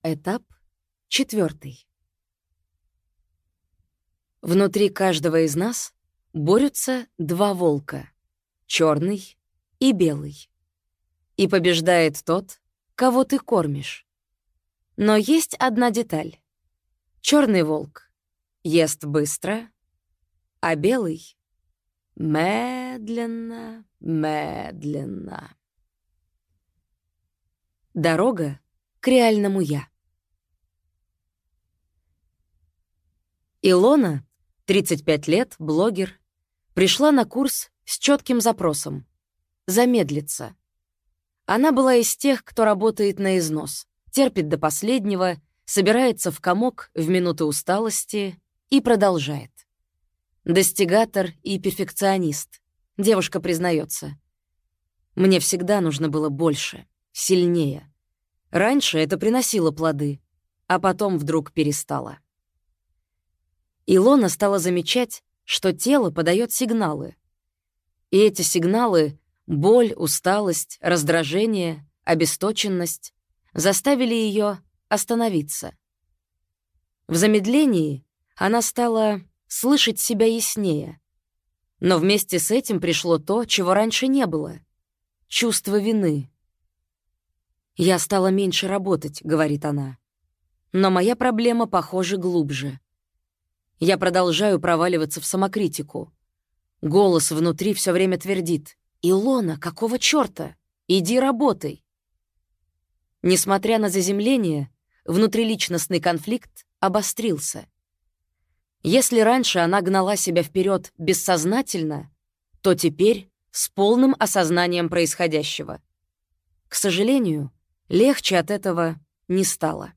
Этап 4. Внутри каждого из нас борются два волка — черный и белый. И побеждает тот, кого ты кормишь. Но есть одна деталь. Черный волк ест быстро, а белый — медленно, медленно. Дорога к реальному «я». Илона, 35 лет, блогер, пришла на курс с четким запросом — замедлиться. Она была из тех, кто работает на износ, терпит до последнего, собирается в комок в минуты усталости и продолжает. Достигатор и перфекционист. Девушка признается: «Мне всегда нужно было больше, сильнее. Раньше это приносило плоды, а потом вдруг перестало». Илона стала замечать, что тело подает сигналы. И эти сигналы — боль, усталость, раздражение, обесточенность — заставили ее остановиться. В замедлении она стала слышать себя яснее. Но вместе с этим пришло то, чего раньше не было — чувство вины. «Я стала меньше работать», — говорит она. «Но моя проблема, похоже, глубже. Я продолжаю проваливаться в самокритику. Голос внутри все время твердит: «Илона, какого чёрта? Иди работай!» Несмотря на заземление, внутриличностный конфликт обострился. Если раньше она гнала себя вперед бессознательно, то теперь с полным осознанием происходящего. К сожалению, легче от этого не стало.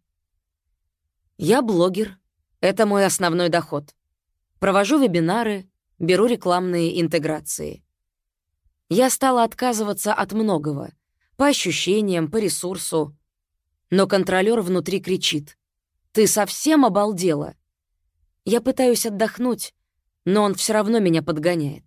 Я блогер. Это мой основной доход. Провожу вебинары, беру рекламные интеграции. Я стала отказываться от многого, по ощущениям, по ресурсу. Но контролёр внутри кричит: «Ты совсем обалдела?» Я пытаюсь отдохнуть, но он все равно меня подгоняет.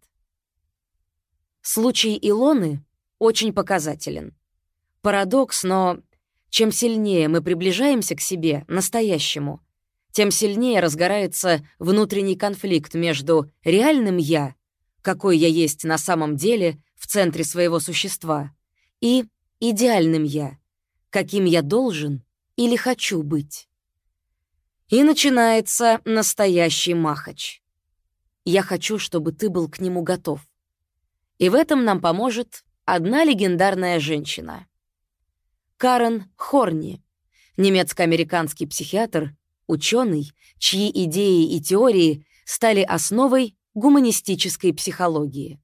Случай Илоны очень показателен. Парадокс, но чем сильнее мы приближаемся к себе, настоящему, тем сильнее разгорается внутренний конфликт между реальным «я», какой я есть на самом деле в центре своего существа, и идеальным «я», каким я должен или хочу быть. И начинается настоящий махач. Я хочу, чтобы ты был к нему готов. И в этом нам поможет одна легендарная женщина. Карен Хорни, немецко-американский психиатр, ученый, чьи идеи и теории стали основой гуманистической психологии.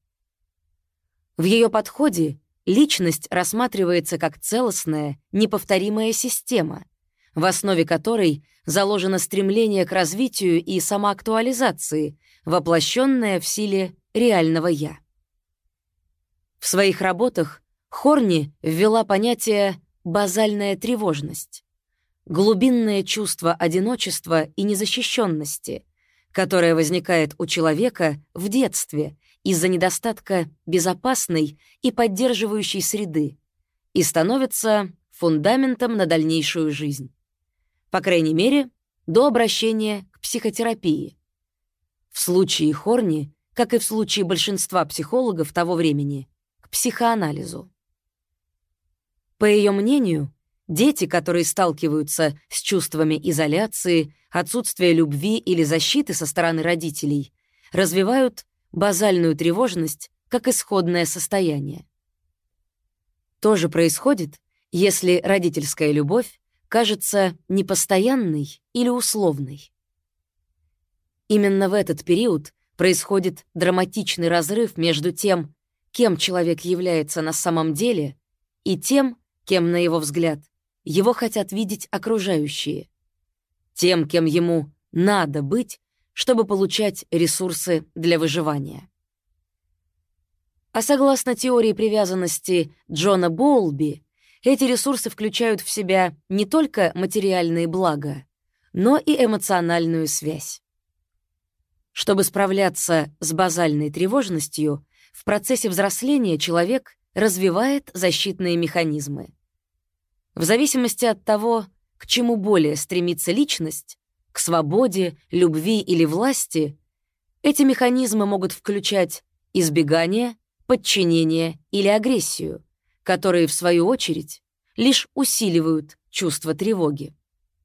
В ее подходе личность рассматривается как целостная, неповторимая система, в основе которой заложено стремление к развитию и самоактуализации, воплощенное в силе реального «я». В своих работах Хорни ввела понятие «базальная тревожность», глубинное чувство одиночества и незащищенности, которое возникает у человека в детстве из-за недостатка безопасной и поддерживающей среды и становится фундаментом на дальнейшую жизнь. По крайней мере, до обращения к психотерапии. В случае Хорни, как и в случае большинства психологов того времени, к психоанализу. По ее мнению, дети, которые сталкиваются с чувствами изоляции, отсутствия любви или защиты со стороны родителей, развивают базальную тревожность как исходное состояние. То же происходит, если родительская любовь кажется непостоянной или условной. Именно в этот период происходит драматичный разрыв между тем, кем человек является на самом деле, и тем, кем, на его взгляд, его хотят видеть окружающие, тем, кем ему надо быть, чтобы получать ресурсы для выживания. А согласно теории привязанности Джона Боулби, эти ресурсы включают в себя не только материальные блага, но и эмоциональную связь. Чтобы справляться с базальной тревожностью, в процессе взросления человек развивает защитные механизмы. В зависимости от того, к чему более стремится личность, к свободе, любви или власти, эти механизмы могут включать избегание, подчинение или агрессию, которые, в свою очередь, лишь усиливают чувство тревоги.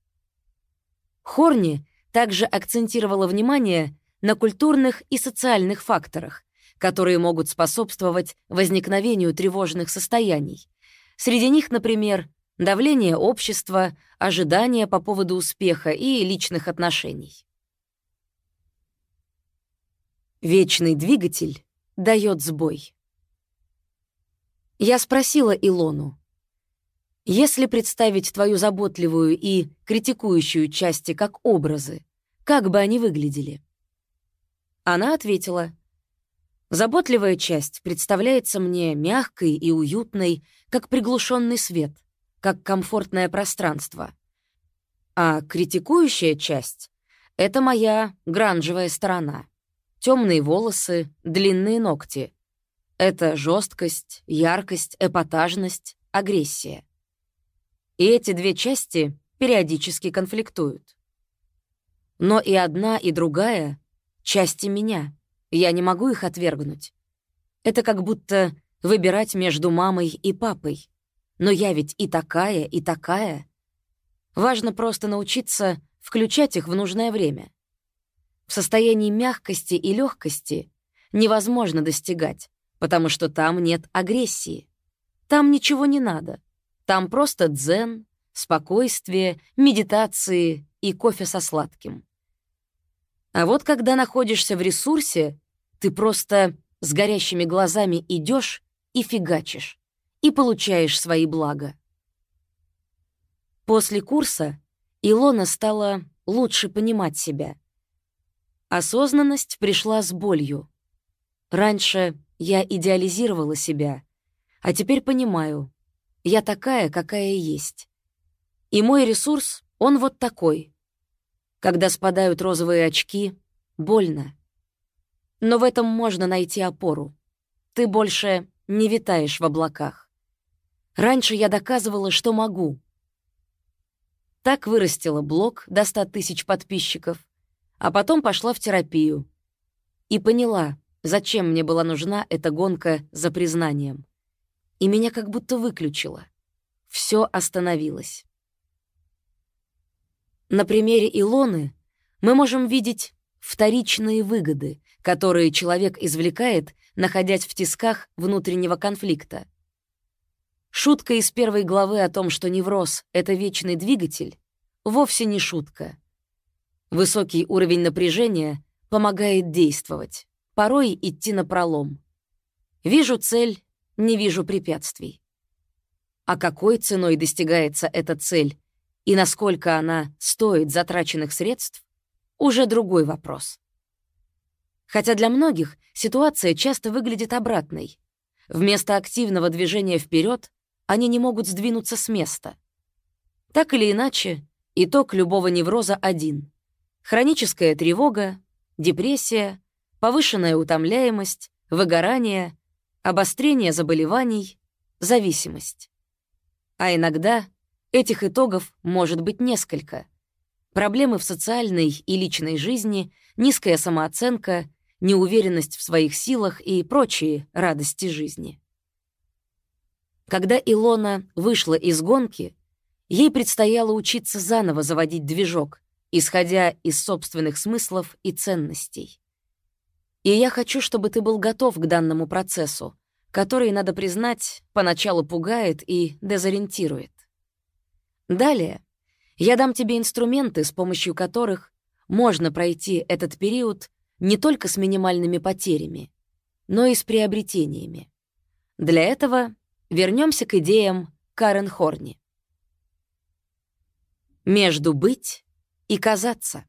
Хорни также акцентировала внимание на культурных и социальных факторах, которые могут способствовать возникновению тревожных состояний. Среди них, например, давление общества, ожидания по поводу успеха и личных отношений. Вечный двигатель дает сбой. Я спросила Илону: если представить твою заботливую и критикующую части как образы, как бы они выглядели? Она ответила: заботливая часть представляется мне мягкой и уютной, как приглушенный свет, как комфортное пространство. А критикующая часть — это моя гранжевая сторона. Темные волосы, длинные ногти. Это жесткость, яркость, эпатажность, агрессия. И эти две части периодически конфликтуют. Но и одна, и другая — части меня. Я не могу их отвергнуть. Это как будто выбирать между мамой и папой. Но я ведь и такая, и такая. Важно просто научиться включать их в нужное время. В состоянии мягкости и легкости невозможно достигать, потому что там нет агрессии. Там ничего не надо. Там просто дзен, спокойствие, медитации и кофе со сладким. А вот когда находишься в ресурсе, ты просто с горящими глазами идешь и фигачишь, и получаешь свои блага. После курса Илона стала лучше понимать себя. Осознанность пришла с болью. Раньше я идеализировала себя, а теперь понимаю, я такая, какая есть. И мой ресурс, он вот такой. Когда спадают розовые очки, больно. Но в этом можно найти опору. Ты больше не витаешь в облаках. Раньше я доказывала, что могу. Так вырастила блог до 100 000 подписчиков, а потом пошла в терапию. И поняла, зачем мне была нужна эта гонка за признанием. И меня как будто выключило. Все остановилось. На примере Илоны мы можем видеть вторичные выгоды, которые человек извлекает, находясь в тисках внутреннего конфликта. Шутка из первой главы о том, что невроз — это вечный двигатель, вовсе не шутка. Высокий уровень напряжения помогает действовать, порой идти напролом. Вижу цель, не вижу препятствий. А какой ценой достигается эта цель и насколько она стоит затраченных средств — уже другой вопрос. Хотя для многих ситуация часто выглядит обратной. Вместо активного движения вперед они не могут сдвинуться с места. Так или иначе, итог любого невроза один — хроническая тревога, депрессия, повышенная утомляемость, выгорание, обострение заболеваний, зависимость. А иногда этих итогов может быть несколько. Проблемы в социальной и личной жизни, низкая самооценка, неуверенность в своих силах и прочие радости жизни. Когда Илона вышла из гонки, ей предстояло учиться заново заводить движок, исходя из собственных смыслов и ценностей. И я хочу, чтобы ты был готов к данному процессу, который, надо признать, поначалу пугает и дезориентирует. Далее я дам тебе инструменты, с помощью которых можно пройти этот период не только с минимальными потерями, но и с приобретениями. Для этого вернемся к идеям Карен Хорни. Между быть и казаться.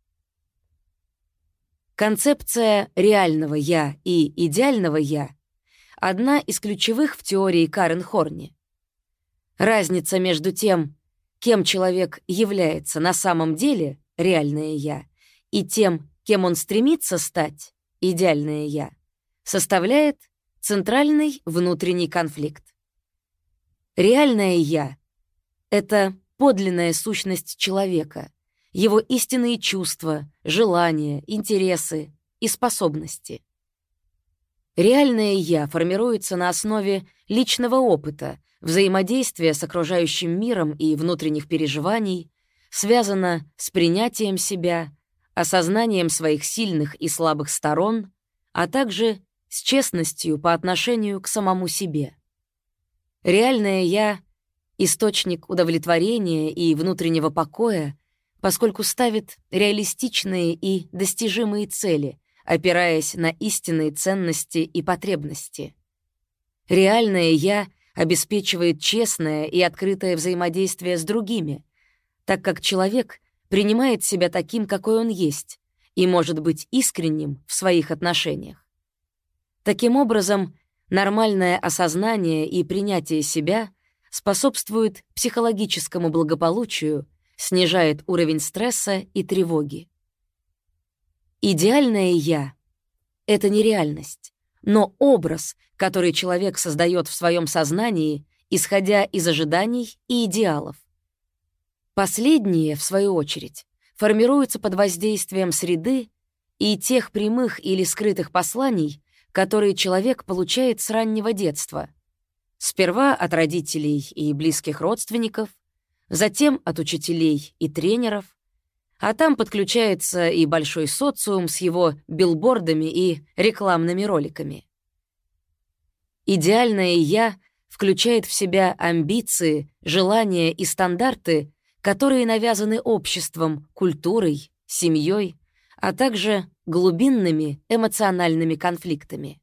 Концепция реального «я» и идеального «я» — одна из ключевых в теории Карен Хорни. Разница между тем, кем человек является на самом деле, реальное «я», и тем, кем он стремится стать, идеальное «я», составляет центральный внутренний конфликт. Реальное «я» — это подлинная сущность человека, его истинные чувства, желания, интересы и способности. Реальное «я» формируется на основе личного опыта, взаимодействия с окружающим миром и внутренних переживаний, связано с принятием себя, осознанием своих сильных и слабых сторон, а также с честностью по отношению к самому себе. Реальное «я» — источник удовлетворения и внутреннего покоя, поскольку ставит реалистичные и достижимые цели, опираясь на истинные ценности и потребности. Реальное «я» обеспечивает честное и открытое взаимодействие с другими, так как человек принимает себя таким, какой он есть, и может быть искренним в своих отношениях. Таким образом, нормальное осознание и принятие себя способствует психологическому благополучию, снижает уровень стресса и тревоги. Идеальное «я» — это не реальность, но образ, который человек создает в своем сознании, исходя из ожиданий и идеалов. Последние, в свою очередь, формируются под воздействием среды и тех прямых или скрытых посланий, которые человек получает с раннего детства. Сперва от родителей и близких родственников, затем от учителей и тренеров, а там подключается и большой социум с его билбордами и рекламными роликами. Идеальное «я» включает в себя амбиции, желания и стандарты, которые навязаны обществом, культурой, семьей, а также глубинными эмоциональными конфликтами.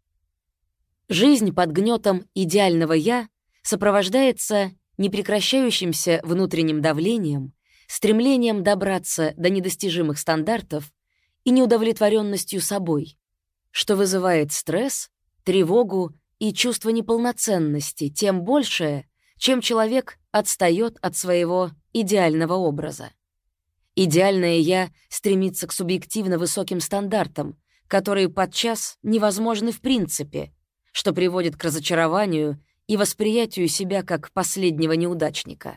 Жизнь под гнетом идеального «я» сопровождается непрекращающимся внутренним давлением, стремлением добраться до недостижимых стандартов и неудовлетворенностью собой, что вызывает стресс, тревогу и чувство неполноценности, тем большее, чем человек отстает от своего идеального образа. Идеальное «я» стремится к субъективно высоким стандартам, которые подчас невозможны в принципе, что приводит к разочарованию и восприятию себя как последнего неудачника.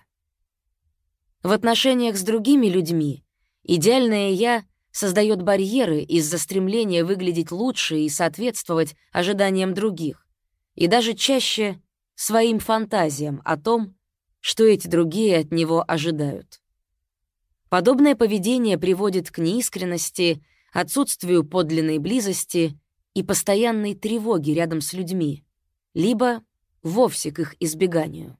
В отношениях с другими людьми идеальное «я» создает барьеры из-за стремления выглядеть лучше и соответствовать ожиданиям других, и даже чаще своим фантазиям о том, что эти другие от него ожидают. Подобное поведение приводит к неискренности, отсутствию подлинной близости и постоянной тревоге рядом с людьми, либо вовсе к их избеганию.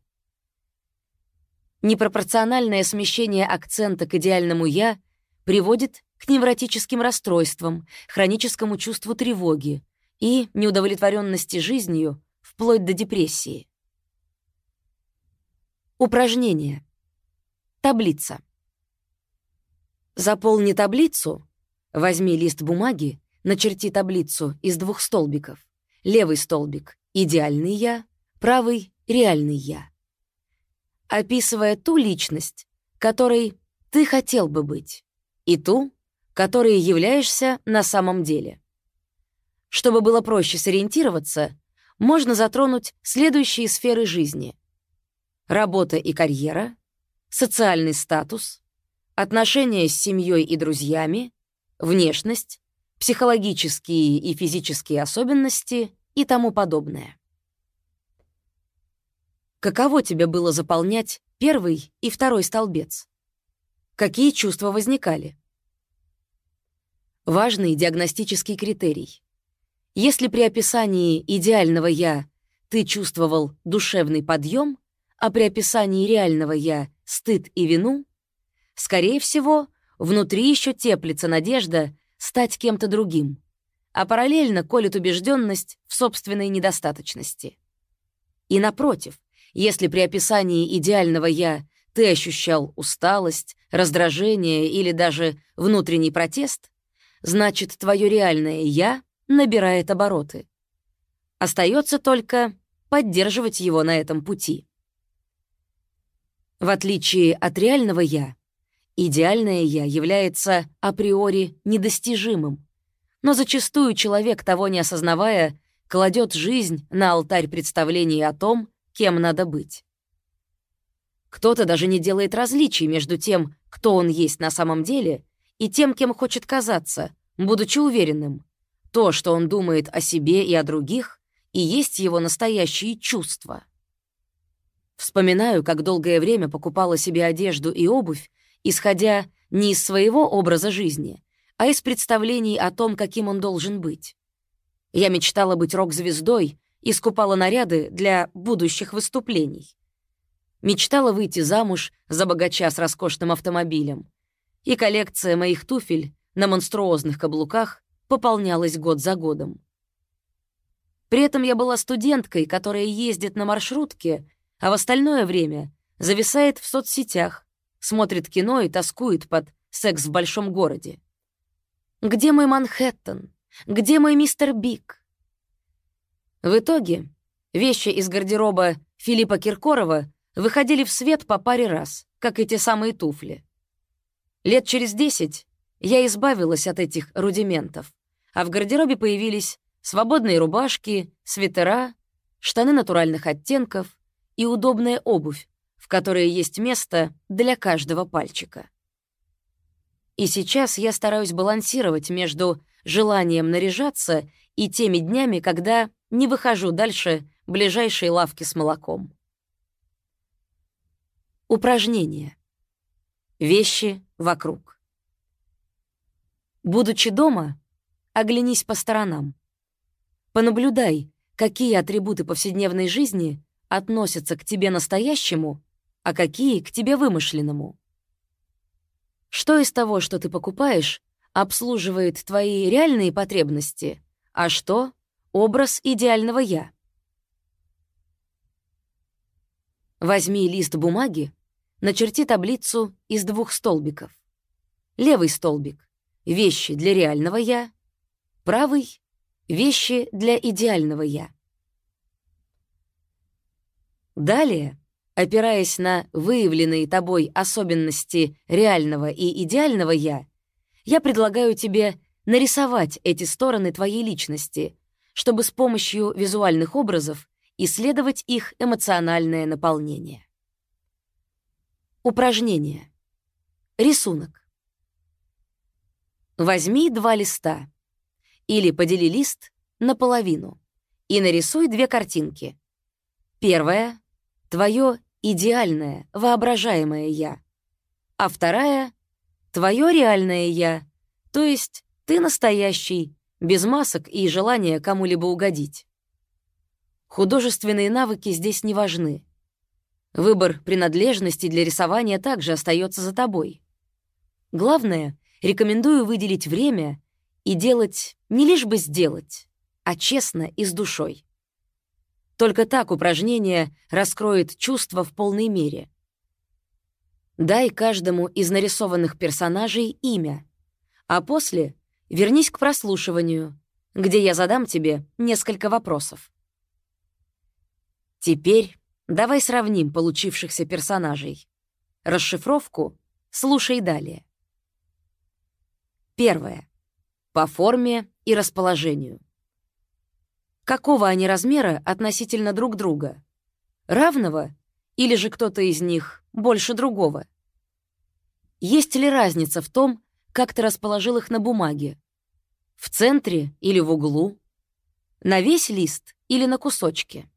Непропорциональное смещение акцента к идеальному «я» приводит к невротическим расстройствам, хроническому чувству тревоги и неудовлетворенности жизнью вплоть до депрессии. Упражнение. Таблица. Заполни таблицу, возьми лист бумаги, начерти таблицу из 2 столбиков. Левый столбик — идеальный «я», правый — реальный «я». Описывая ту личность, которой ты хотел бы быть, и ту, которой являешься на самом деле. Чтобы было проще сориентироваться, можно затронуть следующие сферы жизни: работа и карьера, социальный статус, отношения с семьей и друзьями, внешность, психологические и физические особенности и тому подобное. Каково тебе было заполнять первый и второй столбец? Какие чувства возникали? Важный диагностический критерий. Если при описании идеального «я» ты чувствовал душевный подъем, а при описании реального «я» — стыд и вину, скорее всего, внутри еще теплится надежда стать кем-то другим, а параллельно колет убежденность в собственной недостаточности. И напротив, если при описании идеального «я» ты ощущал усталость, раздражение или даже внутренний протест, значит, твое реальное «я» набирает обороты. Остается только поддерживать его на этом пути. В отличие от реального «я», идеальное «я» является априори недостижимым, но зачастую человек, того не осознавая, кладет жизнь на алтарь представлений о том, кем надо быть. Кто-то даже не делает различий между тем, кто он есть на самом деле, и тем, кем хочет казаться, будучи уверенным. То, что он думает о себе и о других, и есть его настоящие чувства. Вспоминаю, как долгое время покупала себе одежду и обувь, исходя не из своего образа жизни, а из представлений о том, каким он должен быть. Я мечтала быть рок-звездой и скупала наряды для будущих выступлений. Мечтала выйти замуж за богача с роскошным автомобилем. И коллекция моих туфель на монструозных каблуках пополнялась год за годом. При этом я была студенткой, которая ездит на маршрутке, а в остальное время зависает в соцсетях, смотрит кино и тоскует под «Секс в большом городе». Где мой Манхэттен? Где мой мистер Биг? В итоге вещи из гардероба Филиппа Киркорова выходили в свет по паре раз, как и те самые туфли. Лет через 10 я избавилась от этих рудиментов, а в гардеробе появились свободные рубашки, свитера, штаны натуральных оттенков и удобная обувь, в которой есть место для каждого пальчика. И сейчас я стараюсь балансировать между желанием наряжаться и теми днями, когда не выхожу дальше ближайшей лавки с молоком. Упражнения. Вещи вокруг. Будучи дома, оглянись по сторонам. Понаблюдай, какие атрибуты повседневной жизни относятся к тебе настоящему, а какие — к тебе вымышленному. Что из того, что ты покупаешь, обслуживает твои реальные потребности, а что — образ идеального «я»? Возьми лист бумаги, начерти таблицу из 2 столбиков. Левый столбик — вещи для реального «я», правый — вещи для идеального «я». Далее, опираясь на выявленные тобой особенности реального и идеального «я», я предлагаю тебе нарисовать эти стороны твоей личности, чтобы с помощью визуальных образов исследовать их эмоциональное наполнение. Упражнение. Рисунок. Возьми 2 листа или подели лист наполовину и нарисуй 2 картинки. Первая — твое идеальное, воображаемое «я», а вторая — твое реальное «я», то есть ты настоящий, без масок и желания кому-либо угодить. Художественные навыки здесь не важны. Выбор принадлежности для рисования также остается за тобой. Главное, рекомендую выделить время и делать не лишь бы сделать, а честно и с душой. Только так упражнение раскроет чувства в полной мере. Дай каждому из нарисованных персонажей имя, а после вернись к прослушиванию, где я задам тебе несколько вопросов. Теперь давай сравним получившихся персонажей. Расшифровку слушай далее. Первое. По форме и расположению. Какого они размера относительно друг друга? Равного или же кто-то из них больше другого? Есть ли разница в том, как ты расположил их на бумаге? В центре или в углу? На весь лист или на кусочки?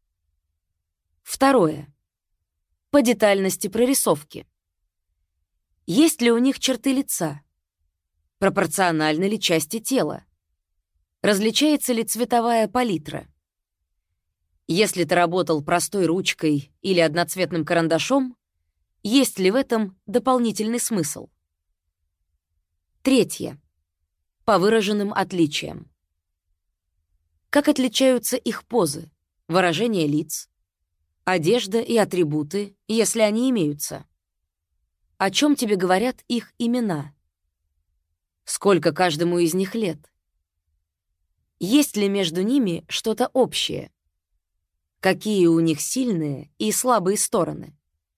Второе. По детальности прорисовки. Есть ли у них черты лица? Пропорциональны ли части тела? Различается ли цветовая палитра? Если ты работал простой ручкой или одноцветным карандашом, есть ли в этом дополнительный смысл? Третье. По выраженным отличиям. Как отличаются их позы, выражение лиц, одежда и атрибуты, если они имеются? О чем тебе говорят их имена? Сколько каждому из них лет? Есть ли между ними что-то общее? Какие у них сильные и слабые стороны?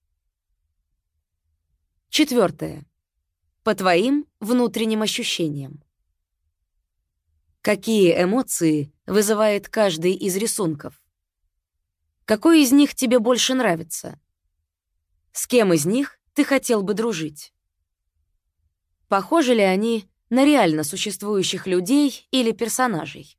Четвертое. По твоим внутренним ощущениям. Какие эмоции вызывает каждый из рисунков? Какой из них тебе больше нравится? С кем из них ты хотел бы дружить? Похожи ли они на реально существующих людей или персонажей?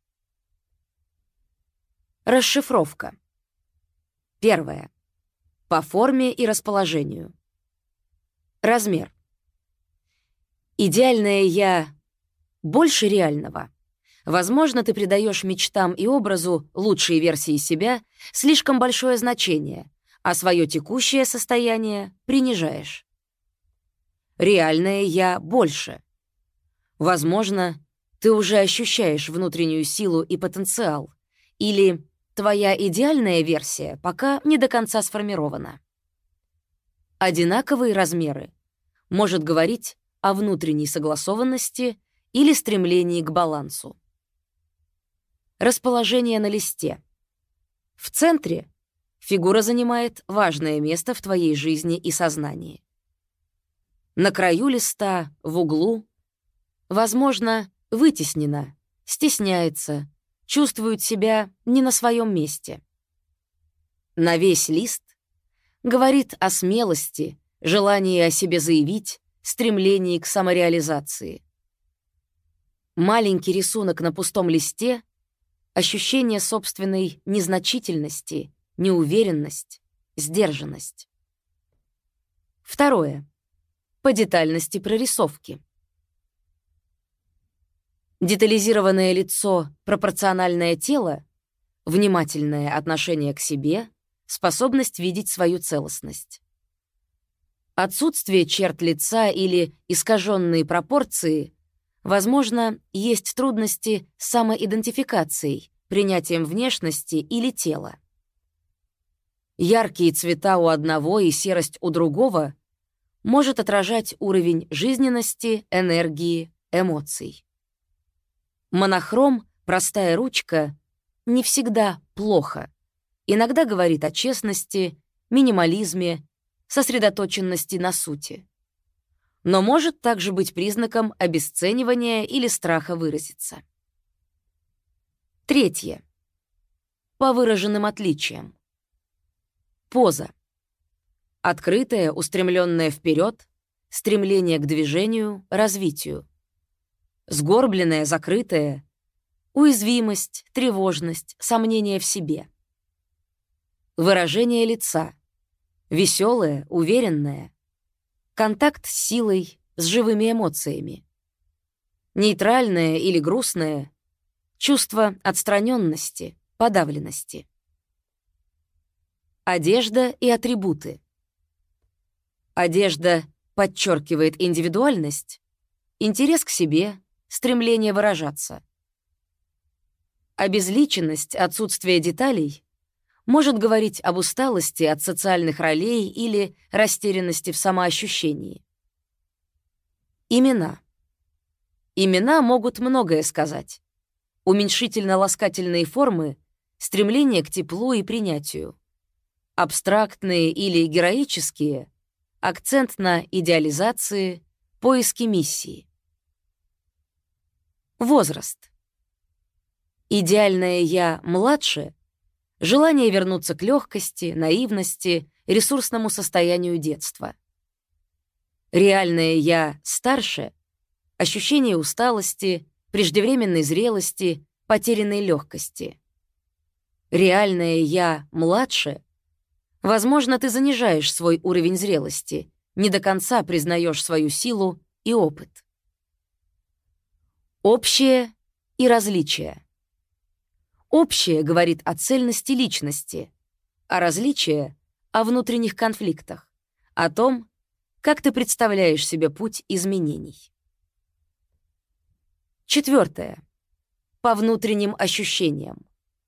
Расшифровка. Первое. По форме и расположению. Размер. Идеальное «я» больше реального. Возможно, ты придаешь мечтам и образу лучшей версии себя слишком большое значение, а свое текущее состояние принижаешь. Реальное «я» больше. Возможно, ты уже ощущаешь внутреннюю силу и потенциал, или твоя идеальная версия пока не до конца сформирована. Одинаковые размеры может говорить о внутренней согласованности или стремлении к балансу. Расположение на листе. В центре фигура занимает важное место в твоей жизни и сознании. На краю листа, в углу, возможно, вытеснена, стесняется, чувствует себя не на своем месте. На весь лист говорит о смелости, желании о себе заявить, стремлении к самореализации. Маленький рисунок на пустом листе — ощущение собственной незначительности, неуверенность, сдержанность. Второе. По детальности прорисовки. Детализированное лицо, пропорциональное тело, внимательное отношение к себе, способность видеть свою целостность. Отсутствие черт лица или искаженные пропорции, возможно, есть трудности с самоидентификацией, принятием внешности или тела. Яркие цвета у одного и серость у другого может отражать уровень жизненности, энергии, эмоций. Монохром, простая ручка, не всегда плохо. Иногда говорит о честности, минимализме, сосредоточенности на сути. Но может также быть признаком обесценивания или страха выразиться. Третье. По выраженным отличиям. Поза. Открытая, устремленная вперед, стремление к движению, развитию. Сгорбленная, закрытая, уязвимость, тревожность, сомнение в себе. Выражение лица. Веселое, уверенное. Контакт с силой, с живыми эмоциями. Нейтральное или грустное. Чувство отстраненности, подавленности. Одежда и атрибуты. Одежда подчеркивает индивидуальность, интерес к себе, стремление выражаться. Обезличенность, отсутствие деталей может говорить об усталости от социальных ролей или растерянности в самоощущении. Имена. Имена могут многое сказать. Уменьшительно-ласкательные формы — стремление к теплу и принятию. Абстрактные или героические — акцент на идеализации, поиске миссии. Возраст. Идеальное «я» младше — желание вернуться к легкости, наивности, ресурсному состоянию детства. Реальное «я» старше — ощущение усталости, преждевременной зрелости, потерянной легкости. Реальное «я» младше — возможно, ты занижаешь свой уровень зрелости, не до конца признаешь свою силу и опыт. Общее и различие. Общее говорит о цельности личности, а различие — о внутренних конфликтах, о том, как ты представляешь себе путь изменений. Четвертое. По внутренним ощущениям.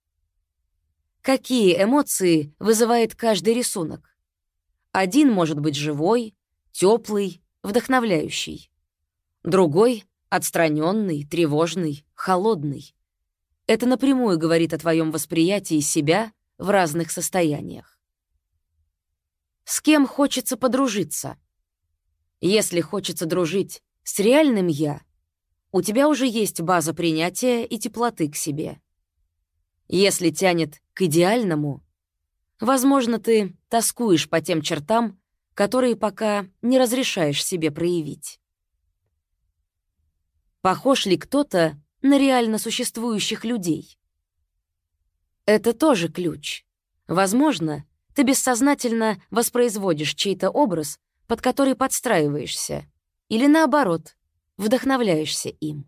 Какие эмоции вызывает каждый рисунок? Один может быть живой, теплый, вдохновляющий. Другой — отстраненный, тревожный, холодный. Это напрямую говорит о твоем восприятии себя в разных состояниях. С кем хочется подружиться? Если хочется дружить с реальным «я», у тебя уже есть база принятия и теплоты к себе. Если тянет к идеальному, возможно, ты тоскуешь по тем чертам, которые пока не разрешаешь себе проявить. Похож ли кто-то на реально существующих людей? Это тоже ключ. Возможно, ты бессознательно воспроизводишь чей-то образ, под который подстраиваешься, или наоборот, вдохновляешься им.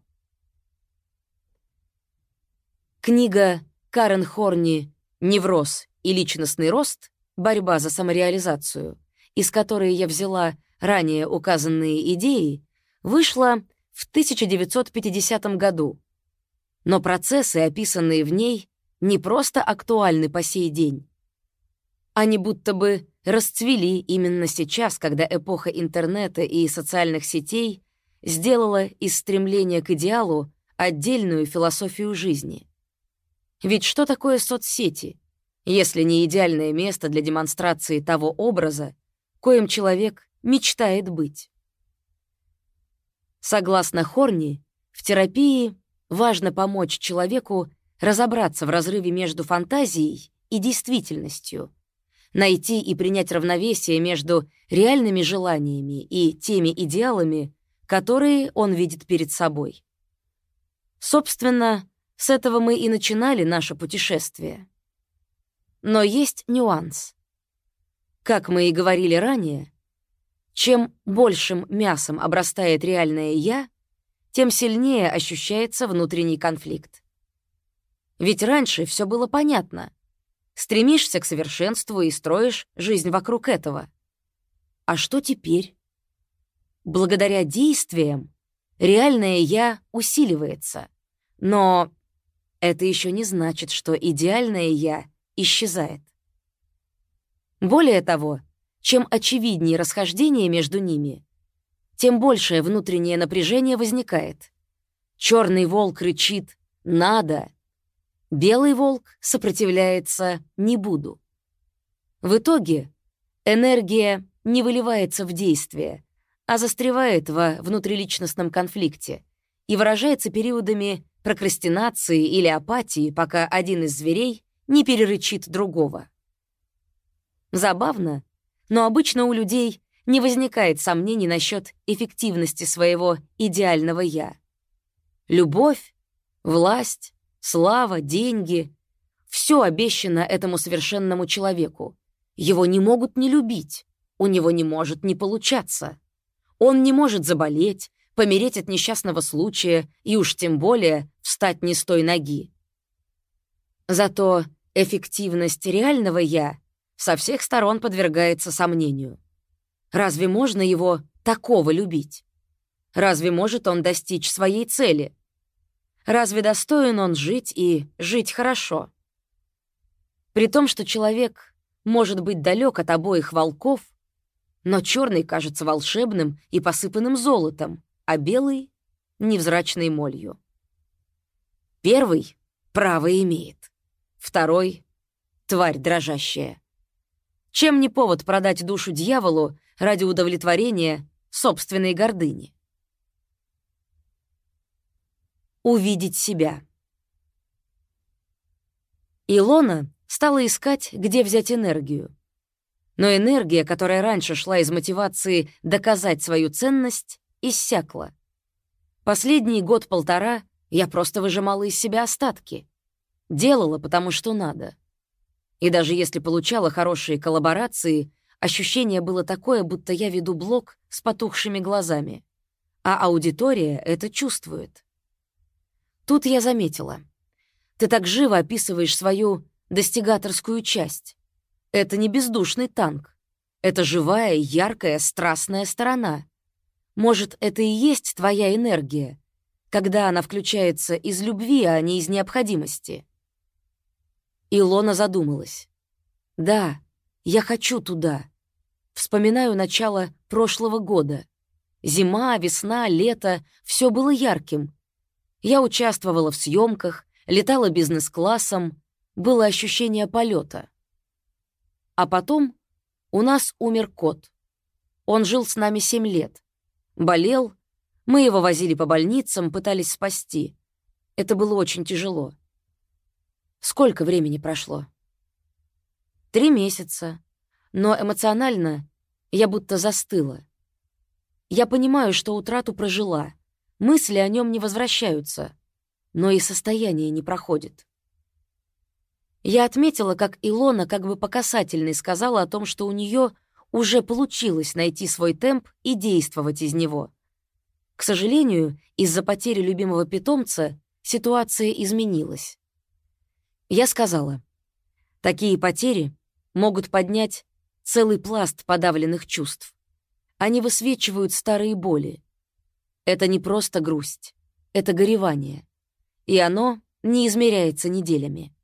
Книга Карен Хорни «Невроз и личностный рост. Борьба за самореализацию», из которой я взяла ранее указанные идеи, вышла в 1950 году. Но процессы, описанные в ней, не просто актуальны по сей день. Они будто бы расцвели именно сейчас, когда эпоха интернета и социальных сетей сделала из стремления к идеалу отдельную философию жизни. Ведь что такое соцсети, если не идеальное место для демонстрации того образа, коим человек мечтает быть? Согласно Хорни, в терапии важно помочь человеку разобраться в разрыве между фантазией и действительностью, найти и принять равновесие между реальными желаниями и теми идеалами, которые он видит перед собой. Собственно, с этого мы и начинали наше путешествие. Но есть нюанс. Как мы и говорили ранее, чем большим мясом обрастает реальное «я», тем сильнее ощущается внутренний конфликт. Ведь раньше все было понятно. Стремишься к совершенству и строишь жизнь вокруг этого. А что теперь? Благодаря действиям реальное «я» усиливается. Но это еще не значит, что идеальное «я» исчезает. Более того, чем очевиднее расхождение между ними, тем большее внутреннее напряжение возникает. Черный волк рычит «надо», белый волк сопротивляется «не буду». В итоге энергия не выливается в действие, а застревает во внутриличностном конфликте и выражается периодами прокрастинации или апатии, пока один из зверей не перерычит другого. Забавно, но обычно у людей не возникает сомнений насчет эффективности своего идеального «я». Любовь, власть, слава, деньги — все обещано этому совершенному человеку. Его не могут не любить, у него не может не получаться. Он не может заболеть, помереть от несчастного случая и уж тем более встать не с той ноги. Зато эффективность реального «я» со всех сторон подвергается сомнению. Разве можно его такого любить? Разве может он достичь своей цели? Разве достоин он жить и жить хорошо? При том, что человек может быть далек от обоих волков, но черный кажется волшебным и посыпанным золотом, а белый — невзрачной молью. Первый право имеет, второй — тварь дрожащая. Чем не повод продать душу дьяволу ради удовлетворения собственной гордыни? Увидеть себя. Илона стала искать, где взять энергию. Но энергия, которая раньше шла из мотивации доказать свою ценность, иссякла. Последний год-полтора я просто выжимала из себя остатки. Делала, потому что надо. И даже если получала хорошие коллаборации, ощущение было такое, будто я веду блог с потухшими глазами. А аудитория это чувствует. Тут я заметила. Ты так живо описываешь свою достигаторскую часть. Это не бездушный танк. Это живая, яркая, страстная сторона. Может, это и есть твоя энергия, когда она включается из любви, а не из необходимости. Илона задумалась. Да, я хочу туда. Вспоминаю начало прошлого года. Зима, весна, лето — все было ярким. Я участвовала в съемках, летала бизнес-классом, было ощущение полета. А потом у нас умер кот. Он жил с нами 7 лет. Болел, мы его возили по больницам, пытались спасти. Это было очень тяжело. Сколько времени прошло? 3 месяца. Но эмоционально Я будто застыла. Я понимаю, что утрату прожила. Мысли о нем не возвращаются, но и состояние не проходит. Я отметила, как Илона как бы по касательной сказала о том, что у нее уже получилось найти свой темп и действовать из него. К сожалению, из-за потери любимого питомца ситуация изменилась. Я сказала, такие потери могут поднять целый пласт подавленных чувств. Они высвечивают старые боли. Это не просто грусть, это горевание. И оно не измеряется неделями.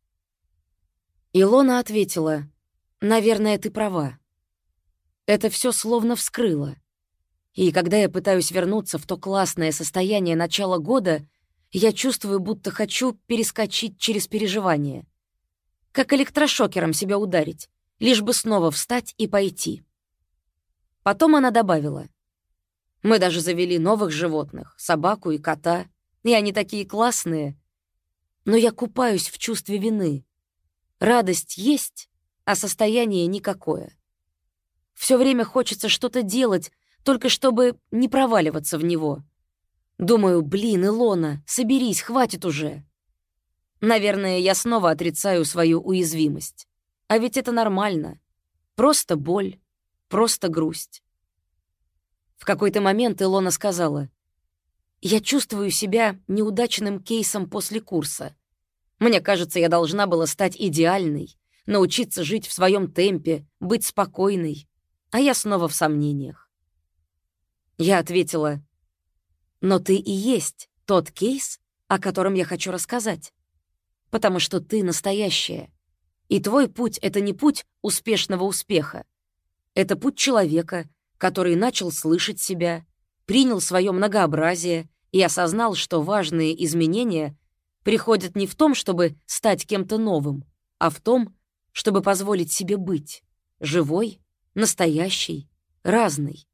Илона ответила, «Наверное, ты права. Это все словно вскрыло. И когда я пытаюсь вернуться в то классное состояние начала года, я чувствую, будто хочу перескочить через переживание. Как электрошокером себя ударить, лишь бы снова встать и пойти». Потом она добавила, «Мы даже завели новых животных, собаку и кота, и они такие классные. Но я купаюсь в чувстве вины. Радость есть, а состояние никакое. Все время хочется что-то делать, только чтобы не проваливаться в него. Думаю, блин, Илона, соберись, хватит уже. Наверное, я снова отрицаю свою уязвимость. А ведь это нормально. Просто боль, просто грусть. В какой-то момент Илона сказала, «Я чувствую себя неудачным кейсом после курса. Мне кажется, я должна была стать идеальной, научиться жить в своем темпе, быть спокойной, а я снова в сомнениях». Я ответила, «Но ты и есть тот кейс, о котором я хочу рассказать, потому что ты настоящая, и твой путь — это не путь успешного успеха, это путь человека, который начал слышать себя, принял свое многообразие и осознал, что важные изменения приходят не в том, чтобы стать кем-то новым, а в том, чтобы позволить себе быть живой, настоящей, разной.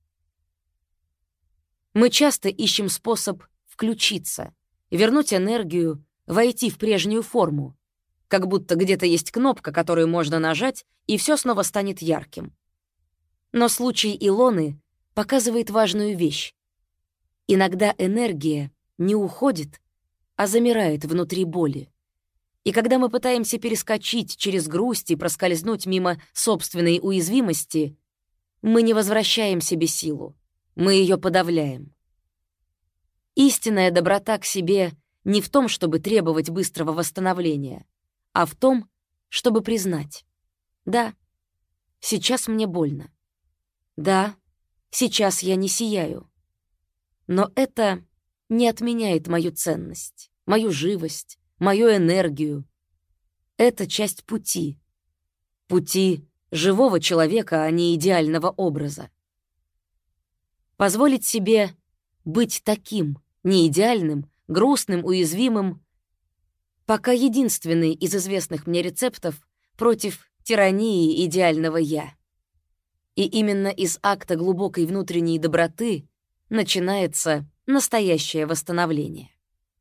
Мы часто ищем способ включиться, вернуть энергию, войти в прежнюю форму, как будто где-то есть кнопка, которую можно нажать, и все снова станет ярким. Но случай Илоны показывает важную вещь. Иногда энергия не уходит, а замирает внутри боли. И когда мы пытаемся перескочить через грусть и проскользнуть мимо собственной уязвимости, мы не возвращаем себе силу, мы ее подавляем. Истинная доброта к себе не в том, чтобы требовать быстрого восстановления, а в том, чтобы признать: да, сейчас мне больно. Да, сейчас я не сияю. Но это не отменяет мою ценность, мою живость, мою энергию. Это часть пути. Пути живого человека, а не идеального образа. Позволить себе быть таким, не идеальным, грустным, уязвимым, пока единственный из известных мне рецептов против тирании идеального «я». И именно из акта глубокой внутренней доброты начинается настоящее восстановление.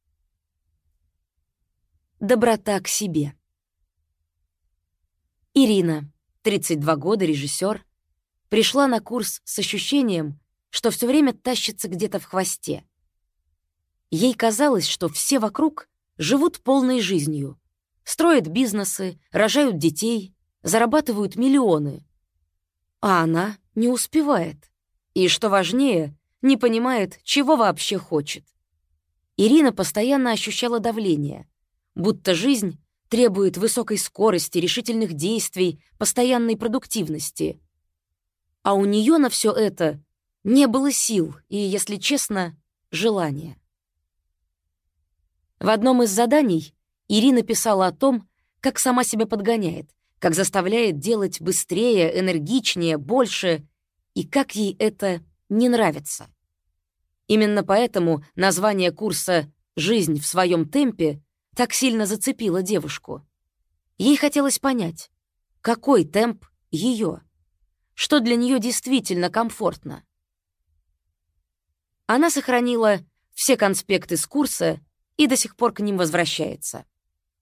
Доброта к себе. Ирина, 32 года, режиссер, пришла на курс с ощущением, что все время тащится где-то в хвосте. Ей казалось, что все вокруг живут полной жизнью, строят бизнесы, рожают детей, зарабатывают миллионы. А она не успевает. И, что важнее, не понимает, чего вообще хочет. Ирина постоянно ощущала давление, будто жизнь требует высокой скорости, решительных действий, постоянной продуктивности. А у нее на все это не было сил и, если честно, желания. В одном из заданий Ирина писала о том, как сама себя подгоняет, как заставляет делать быстрее, энергичнее, больше, и как ей это не нравится. Именно поэтому название курса «Жизнь в своем темпе» так сильно зацепило девушку. Ей хотелось понять, какой темп ее, что для нее действительно комфортно. Она сохранила все конспекты с курса и до сих пор к ним возвращается.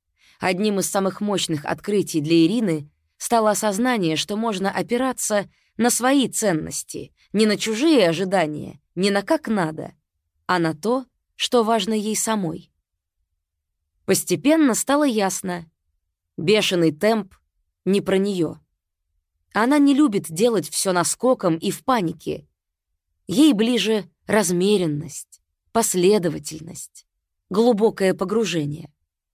Одним из самых мощных открытий для Ирины стало осознание, что можно опираться на свои ценности, не на чужие ожидания, не на как надо, а на то, что важно ей самой. Постепенно стало ясно — бешеный темп не про нее. Она не любит делать все наскоком и в панике. Ей ближе размеренность, последовательность, глубокое погружение.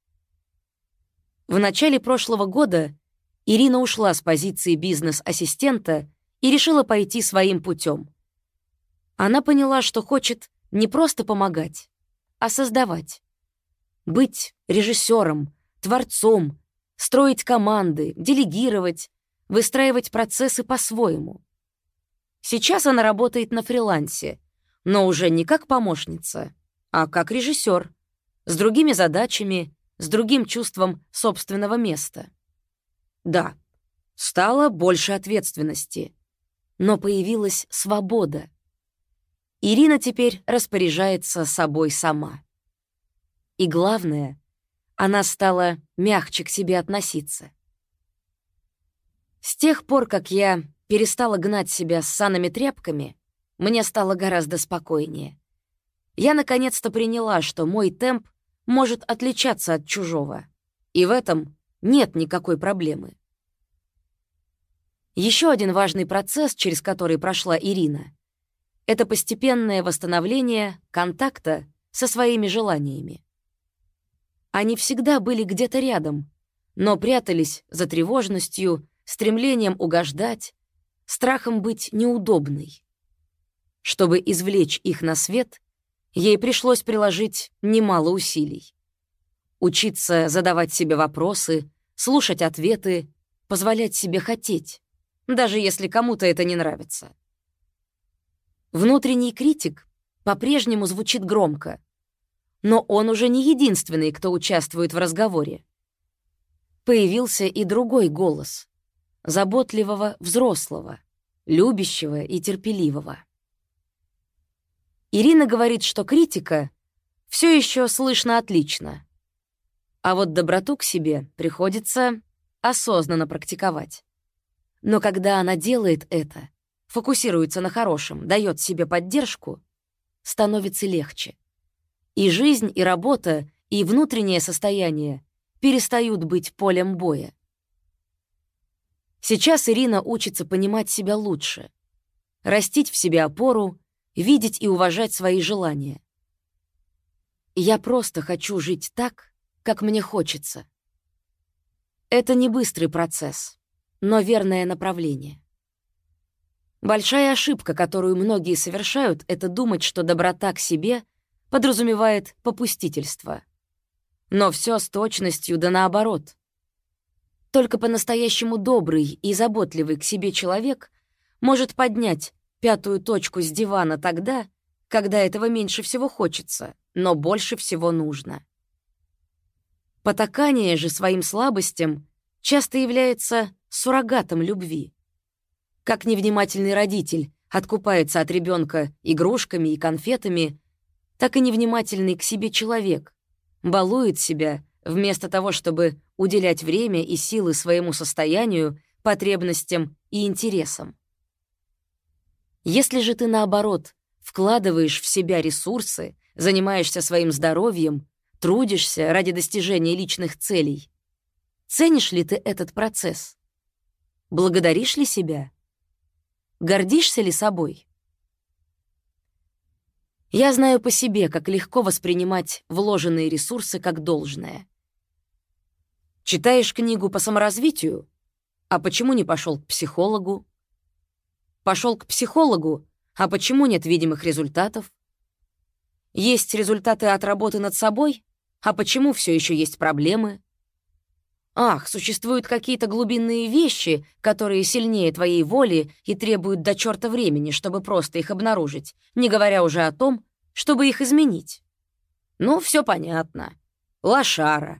В начале прошлого года Ирина ушла с позиции бизнес-ассистента и решила пойти своим путем. Она поняла, что хочет не просто помогать, а создавать. Быть режиссером, творцом, строить команды, делегировать, выстраивать процессы по-своему. Сейчас она работает на фрилансе, но уже не как помощница, а как режиссер, с другими задачами, с другим чувством собственного места. Да, стало больше ответственности, но появилась свобода. Ирина теперь распоряжается собой сама. И главное, она стала мягче к себе относиться. С тех пор, как я перестала гнать себя с ссаными тряпками, мне стало гораздо спокойнее. Я наконец-то приняла, что мой темп может отличаться от чужого, и в этом нет никакой проблемы. Еще один важный процесс, через который прошла Ирина, это постепенное восстановление контакта со своими желаниями. Они всегда были где-то рядом, но прятались за тревожностью, стремлением угождать, страхом быть неудобной. Чтобы извлечь их на свет, ей пришлось приложить немало усилий. Учиться задавать себе вопросы, слушать ответы, позволять себе хотеть, даже если кому-то это не нравится. Внутренний критик по-прежнему звучит громко, но он уже не единственный, кто участвует в разговоре. Появился и другой голос — заботливого взрослого, любящего и терпеливого. Ирина говорит, что критика все еще слышно отлично, а вот доброту к себе приходится осознанно практиковать. Но когда она делает это, фокусируется на хорошем, дает себе поддержку, становится легче. И жизнь, и работа, и внутреннее состояние перестают быть полем боя. Сейчас Ирина учится понимать себя лучше, растить в себе опору, видеть и уважать свои желания. Я просто хочу жить так, как мне хочется. Это не быстрый процесс, но верное направление. Большая ошибка, которую многие совершают, это думать, что доброта к себе подразумевает попустительство. Но все с точностью да наоборот. Только по-настоящему добрый и заботливый к себе человек может поднять пятую точку с дивана тогда, когда этого меньше всего хочется, но больше всего нужно. Потакание же своим слабостям часто является суррогатом любви. Как невнимательный родитель откупается от ребенка игрушками и конфетами, так и невнимательный к себе человек балует себя вместо того, чтобы уделять время и силы своему состоянию, потребностям и интересам. Если же ты, наоборот, вкладываешь в себя ресурсы, занимаешься своим здоровьем, трудишься ради достижения личных целей, ценишь ли ты этот процесс? Благодаришь ли себя? Гордишься ли собой? Я знаю по себе, как легко воспринимать вложенные ресурсы как должное. Читаешь книгу по саморазвитию? А почему не пошел к психологу? Пошел к психологу, а почему нет видимых результатов? Есть результаты от работы над собой, а почему все еще есть проблемы? Ах, существуют какие-то глубинные вещи, которые сильнее твоей воли и требуют до чёрта времени, чтобы просто их обнаружить, не говоря уже о том, чтобы их изменить. Ну, все понятно. Лошара.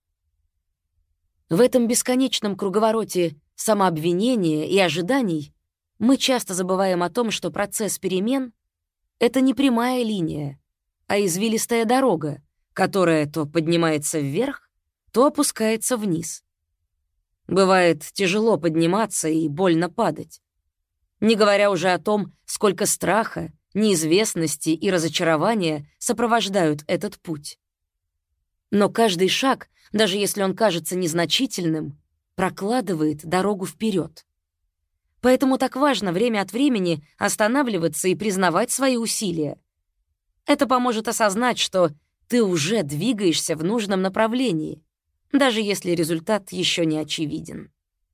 В этом бесконечном круговороте самообвинения и ожиданий мы часто забываем о том, что процесс перемен — это не прямая линия, а извилистая дорога, которая то поднимается вверх, то опускается вниз. Бывает тяжело подниматься и больно падать. Не говоря уже о том, сколько страха, неизвестности и разочарования сопровождают этот путь. Но каждый шаг, даже если он кажется незначительным, прокладывает дорогу вперед. Поэтому так важно время от времени останавливаться и признавать свои усилия. Это поможет осознать, что ты уже двигаешься в нужном направлении, даже если результат еще не очевиден.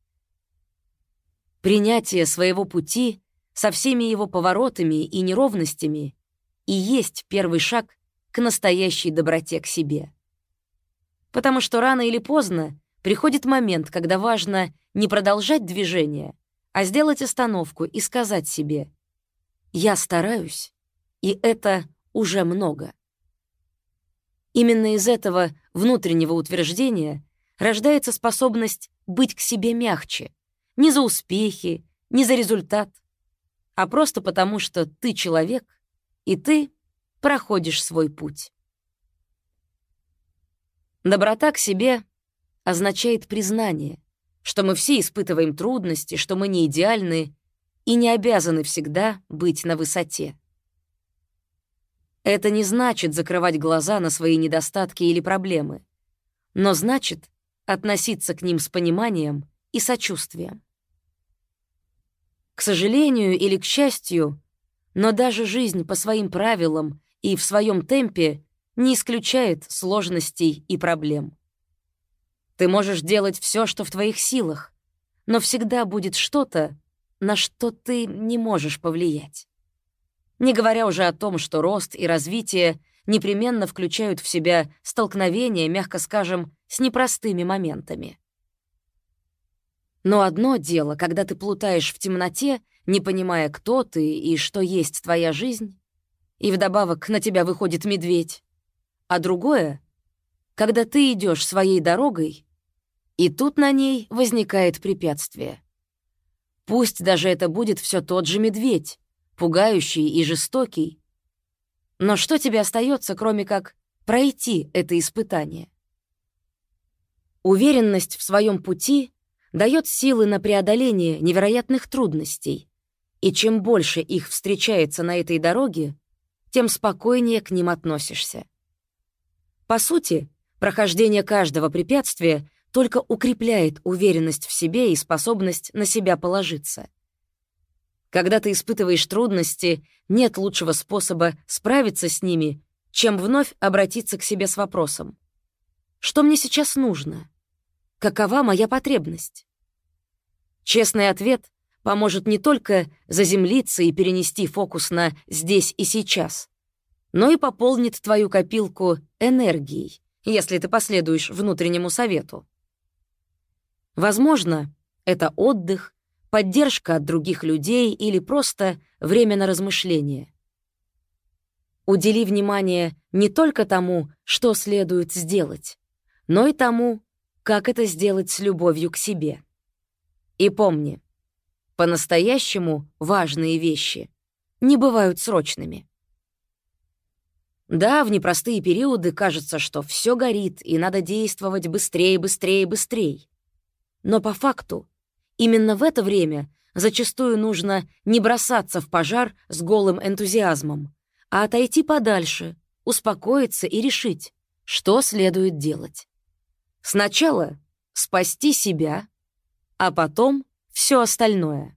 Принятие своего пути со всеми его поворотами и неровностями и есть первый шаг к настоящей доброте к себе. Потому что рано или поздно приходит момент, когда важно не продолжать движение, а сделать остановку и сказать себе: «Я стараюсь, и это уже много». Именно из этого внутреннего утверждения рождается способность быть к себе мягче, не за успехи, не за результат, а просто потому, что ты человек, и ты проходишь свой путь. Доброта к себе означает признание, что мы все испытываем трудности, что мы не идеальны и не обязаны всегда быть на высоте. Это не значит закрывать глаза на свои недостатки или проблемы, но значит относиться к ним с пониманием и сочувствием. К сожалению или к счастью, но даже жизнь по своим правилам и в своем темпе не исключает сложностей и проблем. Ты можешь делать все, что в твоих силах, но всегда будет что-то, на что ты не можешь повлиять. Не говоря уже о том, что рост и развитие непременно включают в себя столкновения, мягко скажем, с непростыми моментами. Но одно дело, когда ты плутаешь в темноте, не понимая, кто ты и что есть твоя жизнь, и вдобавок на тебя выходит медведь, а другое — когда ты идешь своей дорогой, и тут на ней возникает препятствие. Пусть даже это будет все тот же медведь, пугающий и жестокий, но что тебе остается, кроме как пройти это испытание? Уверенность в своем пути дает силы на преодоление невероятных трудностей, и чем больше их встречается на этой дороге, тем спокойнее к ним относишься. По сути, прохождение каждого препятствия только укрепляет уверенность в себе и способность на себя положиться. Когда ты испытываешь трудности, нет лучшего способа справиться с ними, чем вновь обратиться к себе с вопросом: что мне сейчас нужно? Какова моя потребность? Честный ответ поможет не только заземлиться и перенести фокус на «здесь и сейчас», но и пополнит твою копилку энергией, если ты последуешь внутреннему совету. Возможно, это отдых, поддержка от других людей или просто время на размышление. Удели внимание не только тому, что следует сделать, но и тому, как это сделать с любовью к себе. И помни, по-настоящему важные вещи не бывают срочными. Да, в непростые периоды кажется, что все горит и надо действовать быстрее, быстрее, быстрее. Но по факту именно в это время зачастую нужно не бросаться в пожар с голым энтузиазмом, а отойти подальше, успокоиться и решить, что следует делать. Сначала спасти себя, а потом все остальное.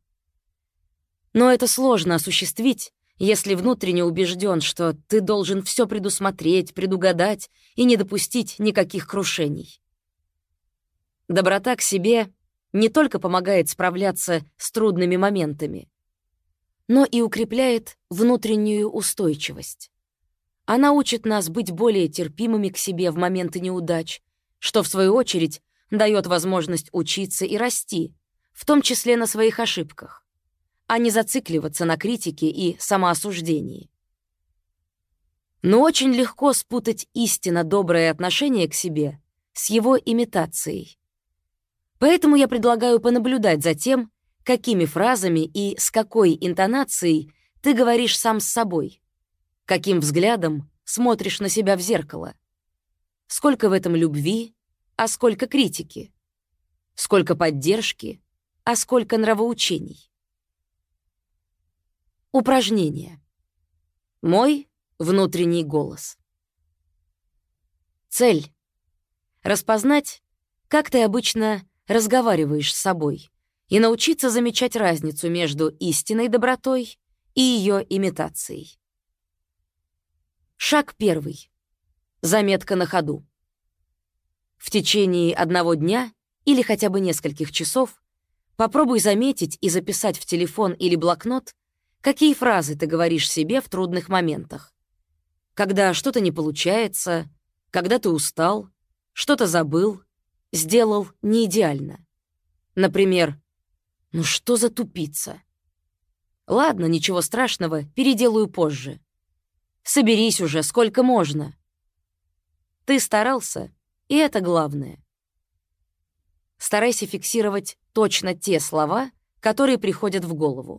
Но это сложно осуществить, если внутренне убежден, что ты должен все предусмотреть, предугадать и не допустить никаких крушений. Доброта к себе не только помогает справляться с трудными моментами, но и укрепляет внутреннюю устойчивость. Она учит нас быть более терпимыми к себе в моменты неудач, что, в свою очередь, дает возможность учиться и расти, в том числе на своих ошибках, а не зацикливаться на критике и самоосуждении. Но очень легко спутать истинно доброе отношение к себе с его имитацией. Поэтому я предлагаю понаблюдать за тем, какими фразами и с какой интонацией ты говоришь сам с собой, каким взглядом смотришь на себя в зеркало, сколько в этом любви, а сколько критики, сколько поддержки, а сколько нравоучений. Упражнение. Мой внутренний голос. Цель. Распознать, как ты обычно разговариваешь с собой, и научиться замечать разницу между истинной добротой и ее имитацией. Шаг 1. Заметка на ходу. В течение одного дня или хотя бы нескольких часов попробуй заметить и записать в телефон или блокнот, какие фразы ты говоришь себе в трудных моментах. Когда что-то не получается, когда ты устал, что-то забыл, сделал не идеально. Например, «Ну что за тупица?» «Ладно, ничего страшного, переделаю позже». «Соберись уже, сколько можно». Ты старался, и это главное. Старайся фиксировать точно те слова, которые приходят в голову.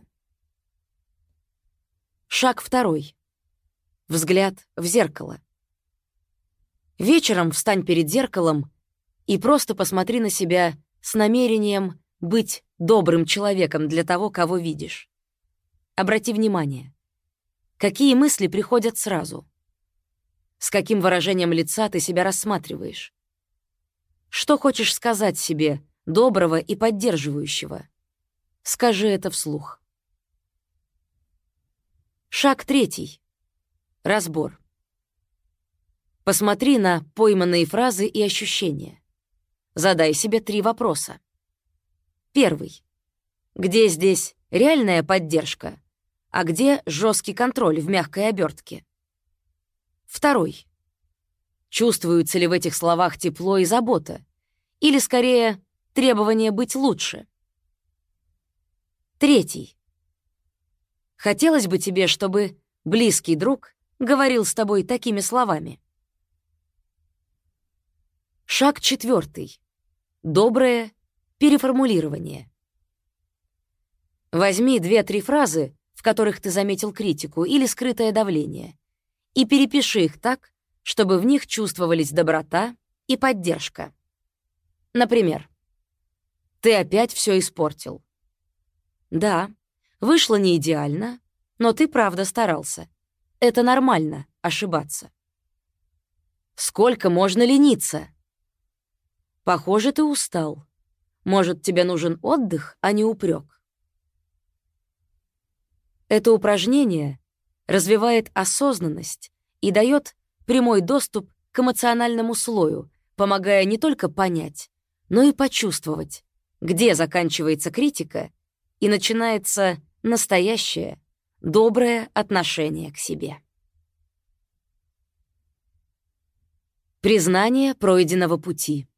Шаг 2. Взгляд в зеркало. Вечером встань перед зеркалом и просто посмотри на себя с намерением быть добрым человеком для того, кого видишь. Обрати внимание, какие мысли приходят сразу, с каким выражением лица ты себя рассматриваешь, что хочешь сказать себе доброго и поддерживающего. Скажи это вслух. Шаг 3. Разбор. Посмотри на пойманные фразы и ощущения. Задай себе 3 вопроса. 1. Где здесь реальная поддержка, а где жесткий контроль в мягкой обертке? 2. Чувствуется ли в этих словах тепло и забота, или, скорее, требование быть лучше? 3. Хотелось бы тебе, чтобы близкий друг говорил с тобой такими словами? Шаг 4. Доброе переформулирование. Возьми 2-3 фразы, в которых ты заметил критику или скрытое давление, и перепиши их так, чтобы в них чувствовались доброта и поддержка. Например, «Ты опять все испортил». Да, вышло не идеально, но ты правда старался. Это нормально — ошибаться. «Сколько можно лениться?» Похоже, ты устал. Может, тебе нужен отдых, а не упрек. Это упражнение развивает осознанность и дает прямой доступ к эмоциональному слою, помогая не только понять, но и почувствовать, где заканчивается критика и начинается настоящее, доброе отношение к себе. Признание пройденного пути.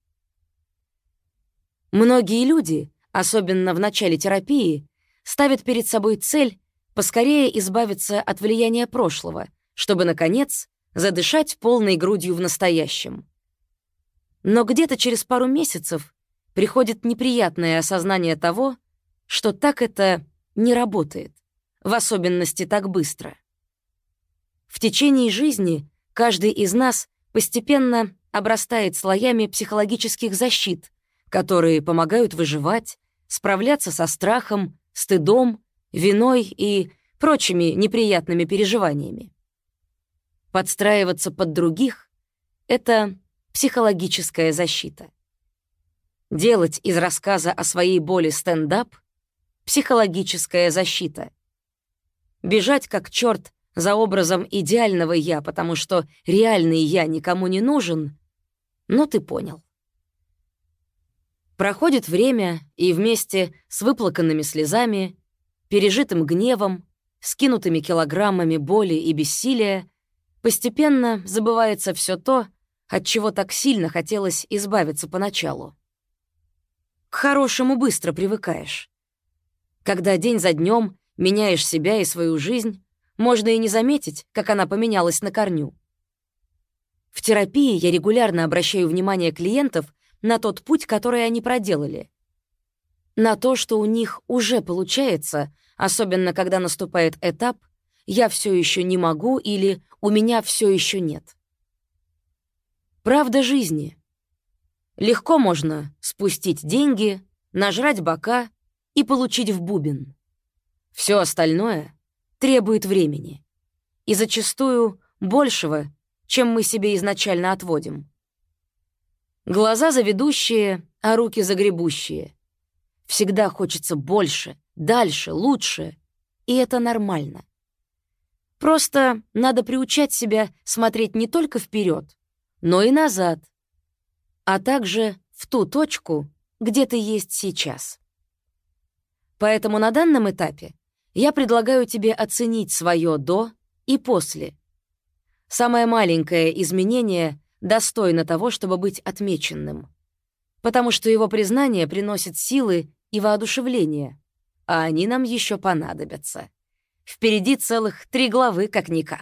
Многие люди, особенно в начале терапии, ставят перед собой цель поскорее избавиться от влияния прошлого, чтобы, наконец, задышать полной грудью в настоящем. Но где-то через пару месяцев приходит неприятное осознание того, что так это не работает, в особенности так быстро. В течение жизни каждый из нас постепенно обрастает слоями психологических защит, которые помогают выживать, справляться со страхом, стыдом, виной и прочими неприятными переживаниями. Подстраиваться под других — это психологическая защита. Делать из рассказа о своей боли стендап — психологическая защита. Бежать как черт за образом идеального «я», потому что реальный «я» никому не нужен, но ты понял. Проходит время, и вместе с выплаканными слезами, пережитым гневом, скинутыми килограммами боли и бессилия постепенно забывается все то, от чего так сильно хотелось избавиться поначалу. К хорошему быстро привыкаешь. Когда день за днем меняешь себя и свою жизнь, можно и не заметить, как она поменялась на корню. В терапии я регулярно обращаю внимание клиентов на тот путь, который они проделали, на то, что у них уже получается, особенно когда наступает этап «я все еще не могу» или «у меня все еще нет». Правда жизни. Легко можно спустить деньги, нажрать бока и получить в бубен. Все остальное требует времени. И зачастую большего, чем мы себе изначально отводим. Глаза заведущие, а руки загребущие. Всегда хочется больше, дальше, лучше, и это нормально. Просто надо приучать себя смотреть не только вперед, но и назад, а также в ту точку, где ты есть сейчас. Поэтому на данном этапе я предлагаю тебе оценить свое «до» и «после». Самое маленькое изменение достойно того, чтобы быть отмеченным, потому что его признание приносит силы и воодушевление, а они нам еще понадобятся. Впереди целых 3 главы как-никак.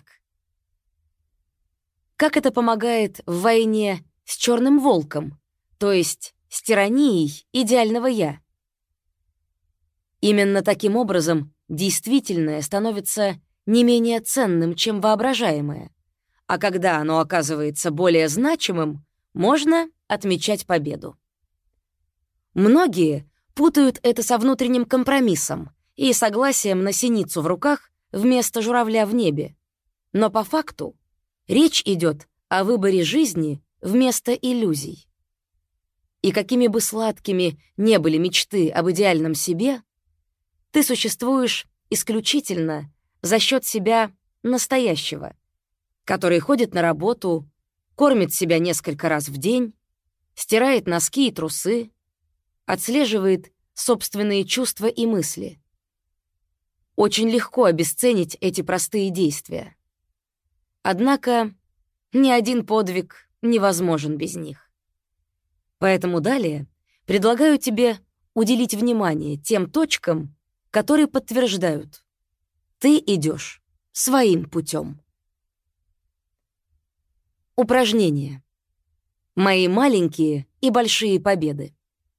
Как это помогает в войне с черным волком, то есть с тиранией идеального «я»? Именно таким образом действительное становится не менее ценным, чем воображаемое, а когда оно оказывается более значимым, можно отмечать победу. Многие путают это со внутренним компромиссом и согласием на синицу в руках вместо журавля в небе. Но по факту речь идет о выборе жизни вместо иллюзий. И какими бы сладкими не были мечты об идеальном себе, ты существуешь исключительно за счет себя настоящего, который ходит на работу, кормит себя несколько раз в день, стирает носки и трусы, отслеживает собственные чувства и мысли. Очень легко обесценить эти простые действия. Однако ни один подвиг невозможен без них. Поэтому далее предлагаю тебе уделить внимание тем точкам, которые подтверждают: ты идешь своим путем. Упражнение. Мои маленькие и большие победы.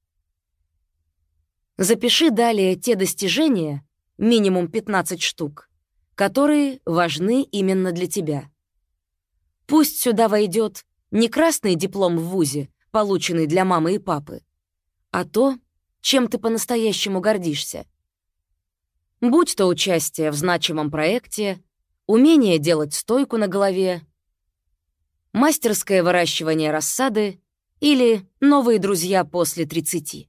Запиши далее те достижения, минимум 15 штук, которые важны именно для тебя. Пусть сюда войдет не красный диплом в вузе, полученный для мамы и папы, а то, чем ты по-настоящему гордишься. Будь то участие в значимом проекте, умение делать стойку на голове, мастерское выращивание рассады или новые друзья после 30.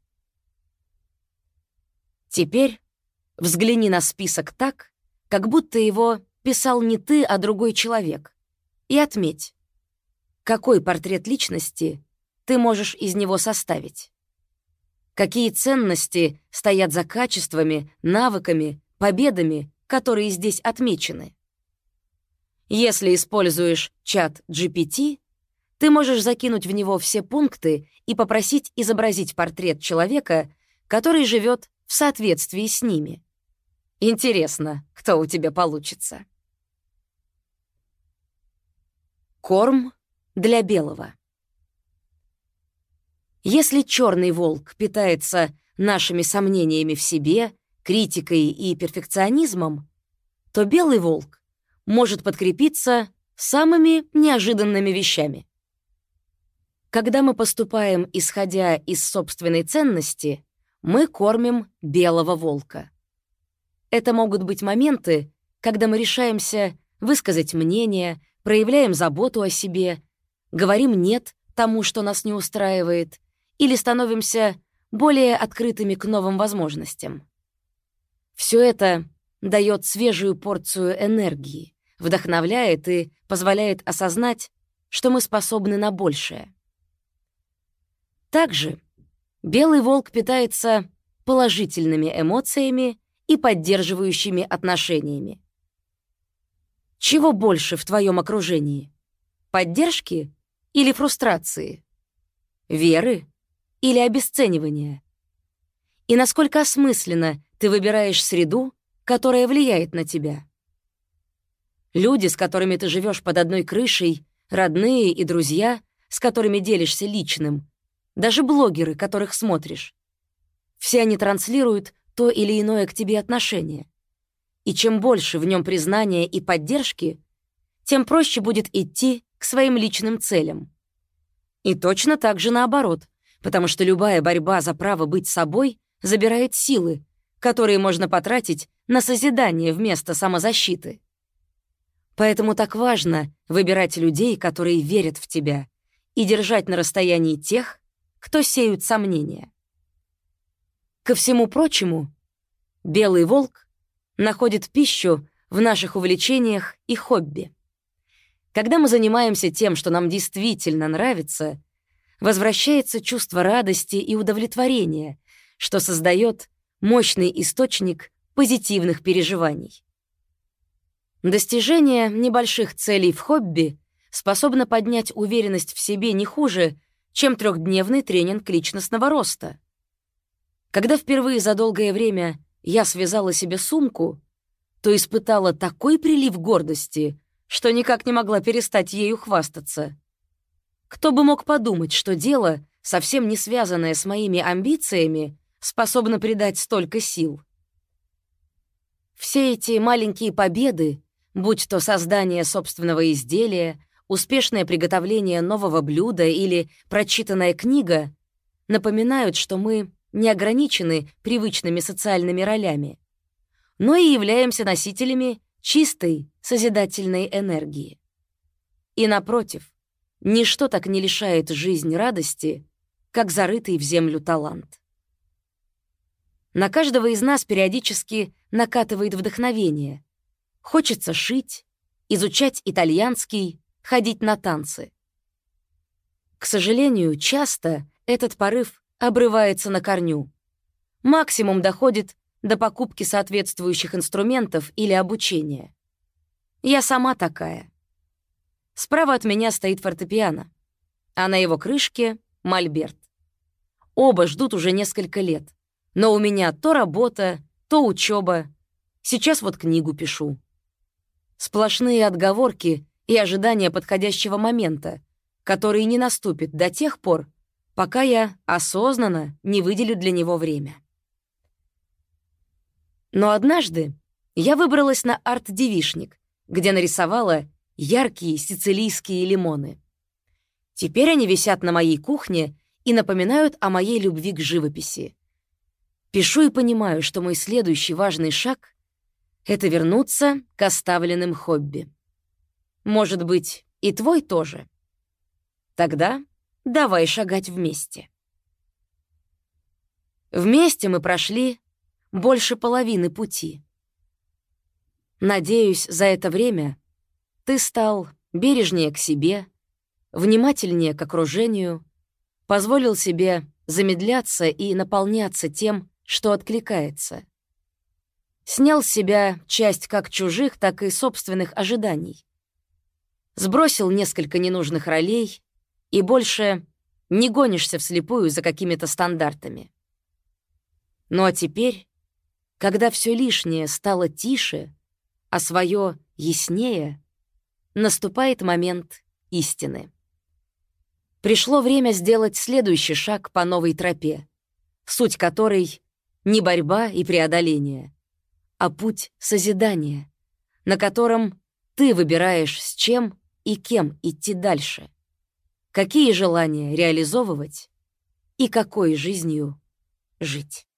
Теперь взгляни на список так, как будто его писал не ты, а другой человек, и отметь, какой портрет личности ты можешь из него составить. Какие ценности стоят за качествами, навыками, победами, которые здесь отмечены. Если используешь чат GPT, ты можешь закинуть в него все пункты и попросить изобразить портрет человека, который живет в соответствии с ними. Интересно, кто у тебя получится. Корм для белого. Если черный волк питается нашими сомнениями в себе, критикой и перфекционизмом, то белый волк может подкрепиться самыми неожиданными вещами. Когда мы поступаем, исходя из собственной ценности, мы кормим белого волка. Это могут быть моменты, когда мы решаемся высказать мнение, проявляем заботу о себе, говорим «нет» тому, что нас не устраивает, или становимся более открытыми к новым возможностям. Все это дает свежую порцию энергии, вдохновляет и позволяет осознать, что мы способны на большее. Также белый волк питается положительными эмоциями и поддерживающими отношениями. Чего больше в твоем окружении? Поддержки или фрустрации? Веры или обесценивания? И насколько осмысленно ты выбираешь среду, которая влияет на тебя? Люди, с которыми ты живешь под одной крышей, родные и друзья, с которыми делишься личным, даже блогеры, которых смотришь, все они транслируют то или иное к тебе отношение. И чем больше в нем признания и поддержки, тем проще будет идти к своим личным целям. И точно так же наоборот, потому что любая борьба за право быть собой забирает силы, которые можно потратить на созидание вместо самозащиты. Поэтому так важно выбирать людей, которые верят в тебя, и держать на расстоянии тех, кто сеют сомнения. Ко всему прочему, белый волк находит пищу в наших увлечениях и хобби. Когда мы занимаемся тем, что нам действительно нравится, возвращается чувство радости и удовлетворения, что создает мощный источник позитивных переживаний. Достижение небольших целей в хобби способно поднять уверенность в себе не хуже, чем 3-дневный тренинг личностного роста. Когда впервые за долгое время я связала себе сумку, то испытала такой прилив гордости, что никак не могла перестать ею хвастаться. Кто бы мог подумать, что дело, совсем не связанное с моими амбициями, способно придать столько сил. Все эти маленькие победы, будь то создание собственного изделия, успешное приготовление нового блюда или прочитанная книга, напоминают, что мы не ограничены привычными социальными ролями, но и являемся носителями чистой, созидательной энергии. И напротив, ничто так не лишает жизнь радости, как зарытый в землю талант. На каждого из нас периодически накатывает вдохновение. Хочется шить, изучать итальянский, ходить на танцы. К сожалению, часто этот порыв обрывается на корню. Максимум доходит до покупки соответствующих инструментов или обучения. Я сама такая. Справа от меня стоит фортепиано, а на его крышке — мольберт. Оба ждут уже несколько лет, но у меня то работа, то учеба. Сейчас вот книгу пишу. Сплошные отговорки и ожидания подходящего момента, который не наступит до тех пор, пока я осознанно не выделю для него время. Но однажды я выбралась на арт-девишник, где нарисовала яркие сицилийские лимоны. Теперь они висят на моей кухне и напоминают о моей любви к живописи. Пишу и понимаю, что мой следующий важный шаг — это вернуться к оставленным хобби. Может быть, и твой тоже? Тогда давай шагать вместе. Вместе мы прошли больше половины пути. Надеюсь, за это время ты стал бережнее к себе, внимательнее к окружению, позволил себе замедляться и наполняться тем, что откликается. Снял с себя часть как чужих, так и собственных ожиданий. Сбросил несколько ненужных ролей и больше не гонишься вслепую за какими-то стандартами. Ну а теперь, когда все лишнее стало тише, а свое яснее, наступает момент истины. Пришло время сделать следующий шаг по новой тропе, суть которой — не борьба и преодоление, а путь созидания, на котором ты выбираешь, с чем и кем идти дальше, какие желания реализовывать и какой жизнью жить.